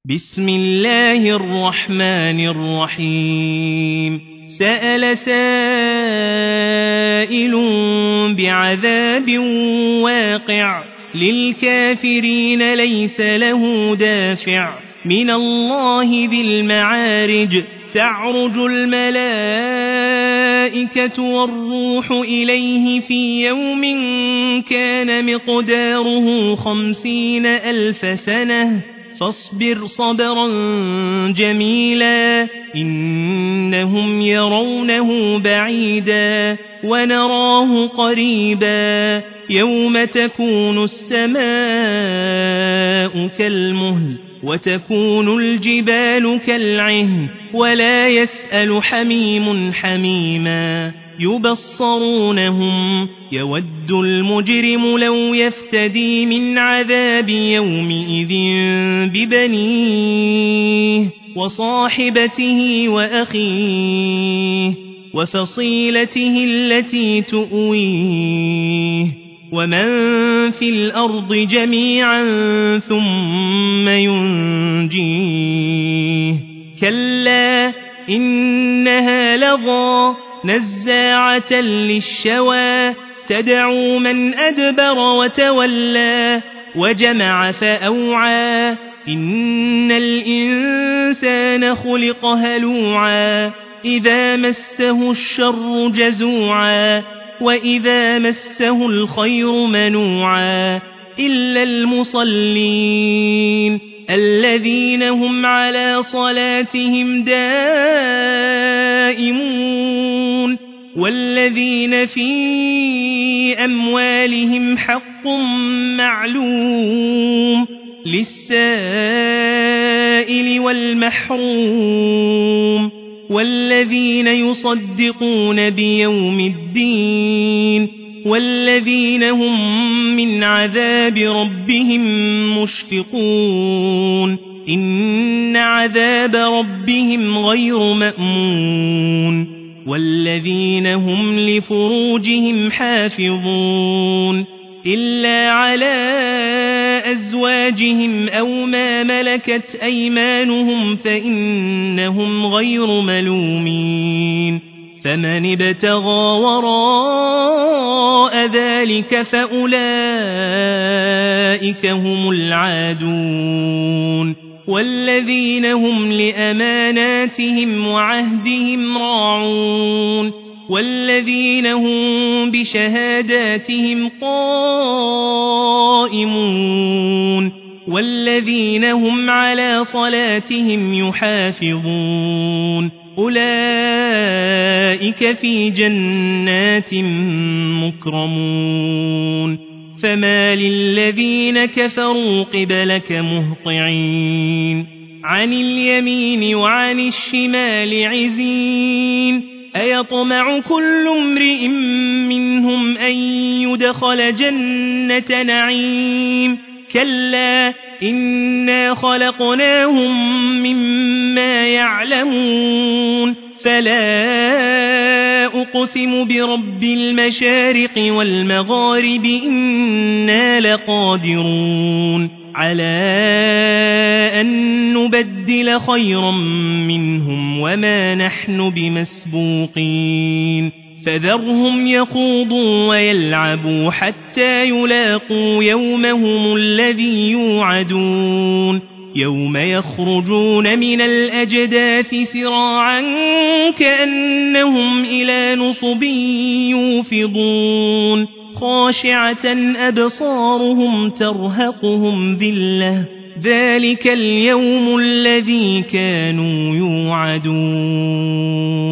بسم الله الرحمن الرحيم سأل سائل بعذاب واقع للكافرين ليس له دافع من الله ذي المعارج تعرج الملائكة والروح إليه في يوم كان مقداره 50,000 سنة فاصبر صبرا جميلا إنهم يرونه بعيدا ونراه قريبا يوم تكون السماء كالمهل وتكون الجبال كالعهن ولا يسأل حميم حميما يبصرونهم يود المجرم لو يفتدي من عذاب يومئذ ببنيه وصاحبته وأخيه وفصيلته التي تؤويه ومن في الأرض جميعا ثم ينجيه كلا إنها لظى نزاعة للشوى تدعو من أدبر وتولى وجمع فأوعى إن الإنسان خلق هلوعا إذا مسه الشر جزوعا وإذا مسه الخير منوعا إلا المصلين الذين هم على صلاتهم دائمون والذين في أموالهم حق معلوم للسائل والمحروم والذين يصدقون بيوم الدين والذين هم من عذاب ربهم مشفقون إن عذاب ربهم غير مأمون والذين هم لفروجهم حافظون إلا على أزواجهم أو ما ملكت أيمانهم فإنهم غير ملومين فمن ابتغى وراء ذلك فأولئك هم العادون والذين هم لأماناتهم وعهدهم راعون والذين هم بشهاداتهم قائمون والذين هم على صلاتهم يحافظون أولئك في جنات مكرمون فما للذين كفروا قبلك مهطعين عن اليمين وعن الشمال عزين أيطمع كل امرئ منهم أن يدخل جنة نعيم كلا إنا خلقناهم مما يعلمون فلا أقسم برب المشارق والمغارب إنا لقادرون على أن نبدل خيرا منهم وما نحن بمسبوقين فذرهم يخوضوا ويلعبوا حتى يلاقوا يومهم الذي يوعدون يوم يخرجون من الأجداث سراعا كأنهم إلى نصب يوفضون خاشعة أبصارهم ترهقهم ذلة ذلك اليوم الذي كانوا يوعدون